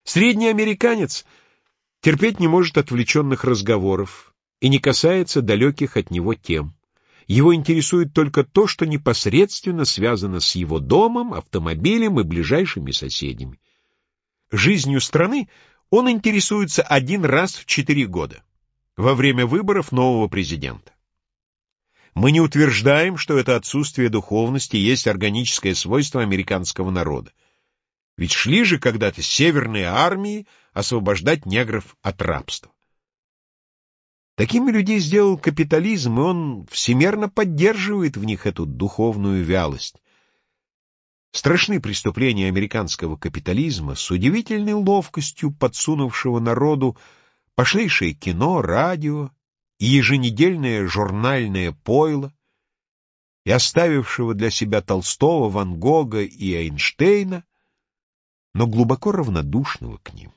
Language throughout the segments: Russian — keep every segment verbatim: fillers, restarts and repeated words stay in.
Средний американец терпеть не может отвлеченных разговоров и не касается далеких от него тем. Его интересует только то, что непосредственно связано с его домом, автомобилем и ближайшими соседями. Жизнью страны он интересуется один раз в четыре года, во время выборов нового президента. Мы не утверждаем, что это отсутствие духовности есть органическое свойство американского народа. Ведь шли же когда-то северные армии освобождать негров от рабства. Такими людей сделал капитализм, и он всемерно поддерживает в них эту духовную вялость. Страшны преступления американского капитализма, с удивительной ловкостью подсунувшего народу пошлейшее кино, радио и еженедельное журнальное пойло, и оставившего для себя Толстого, Ван Гога и Эйнштейна, но глубоко равнодушного к ним.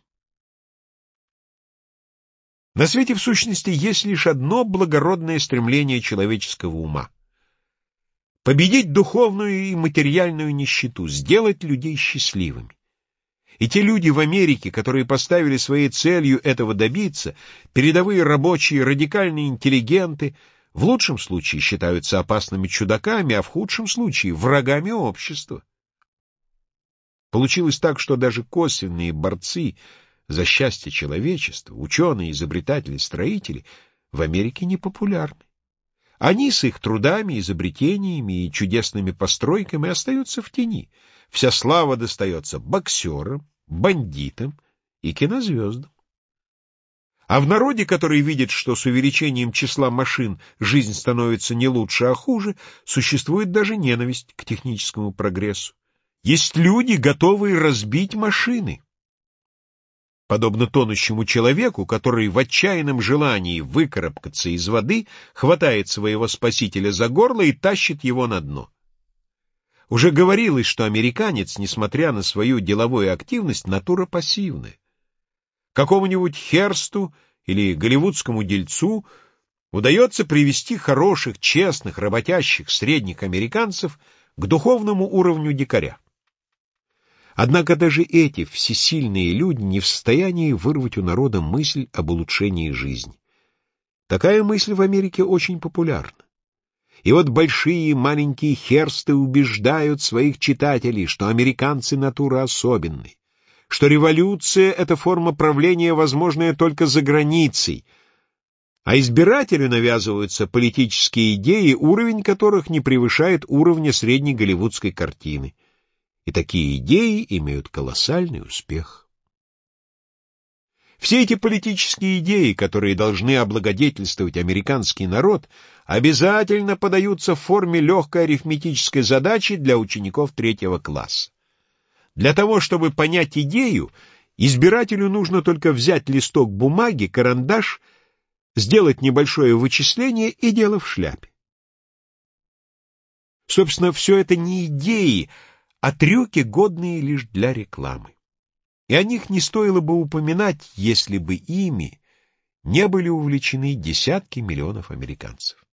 На свете, в сущности, есть лишь одно благородное стремление человеческого ума — победить духовную и материальную нищету, сделать людей счастливыми. И те люди в Америке, которые поставили своей целью этого добиться, передовые рабочие, радикальные интеллигенты, в лучшем случае считаются опасными чудаками, а в худшем случае врагами общества. Получилось так, что даже косвенные борцы за счастье человечества, ученые, изобретатели, строители, в Америке не популярны. Они с их трудами, изобретениями и чудесными постройками остаются в тени. Вся слава достается боксерам, бандитам и кинозвездам. А в народе, который видит, что с увеличением числа машин жизнь становится не лучше, а хуже, существует даже ненависть к техническому прогрессу. Есть люди, готовые разбить машины. Подобно тонущему человеку, который в отчаянном желании выкарабкаться из воды хватает своего спасителя за горло и тащит его на дно. Уже говорилось, что американец, несмотря на свою деловую активность, натура пассивная. Какому-нибудь Херсту или голливудскому дельцу удается привести хороших, честных, работящих, средних американцев к духовному уровню дикаря. Однако даже эти всесильные люди не в состоянии вырвать у народа мысль об улучшении жизни. Такая мысль в Америке очень популярна. И вот большие и маленькие Херсты убеждают своих читателей, что американцы натура особенная, что революция — это форма правления, возможная только за границей, а избирателю навязываются политические идеи, уровень которых не превышает уровня средней голливудской картины. И такие идеи имеют колоссальный успех. Все эти политические идеи, которые должны облагодетельствовать американский народ, обязательно подаются в форме легкой арифметической задачи для учеников третьего класса. Для того, чтобы понять идею, избирателю нужно только взять листок бумаги, карандаш, сделать небольшое вычисление и дело в шляпе. Собственно, все это не идеи, а трюки, годные лишь для рекламы. И о них не стоило бы упоминать, если бы ими не были увлечены десятки миллионов американцев.